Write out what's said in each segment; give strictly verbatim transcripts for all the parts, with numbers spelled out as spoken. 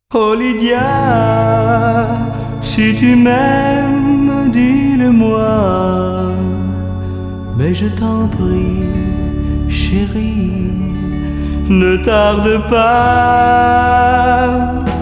Oh Lydia, si tu m'aimes, dis-le-moi. Mais je t'en prie, chérie, ne tarde pas.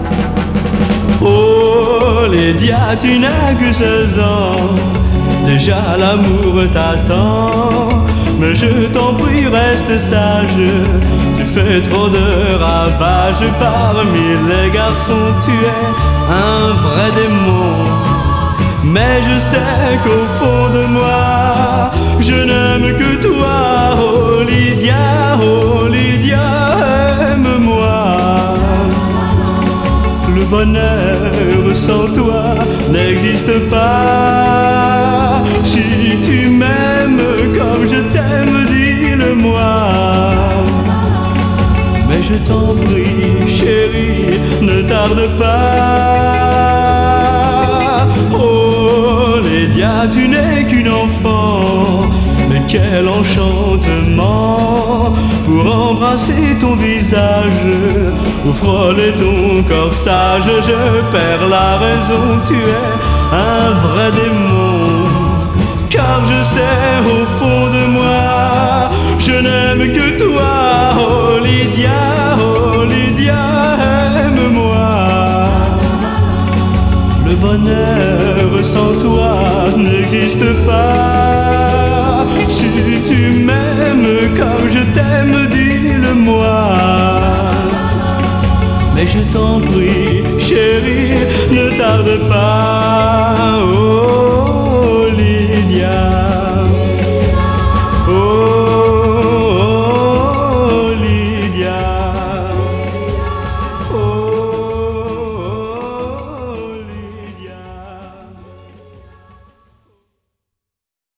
Oh Lydia, tu n'as que seize ans, déjà l'amour t'attend. Mais je t'en prie, reste sage, tu fais trop de ravages. Parmi les garçons, tu es un vrai démon. Mais je sais qu'au fond de moi, je n'aime que toi. Oh Lydia, oh Lydia, aime-moi. Le bonheur sans toi n'existe pas. Si tu m'aimes comme je t'aime, dis-le-moi. Mais je t'en prie, chérie, ne tarde pas. Oh Lydia, tu n'es qu'une enfant, mais quel enchantement pour embrasser ton visage ou frôler ton corsage. Je perds la raison, tu es un vrai démon. Car je sais au fond de moi, je n'aime que toi. Oh Lydia, oh Lydia, aime-moi. Le bonheur sans toi n'existe pas. Si tu m'aimes comme je t'aime, dis-le-moi. Mais je t'en prie, chérie, ne tarde pas. Oh.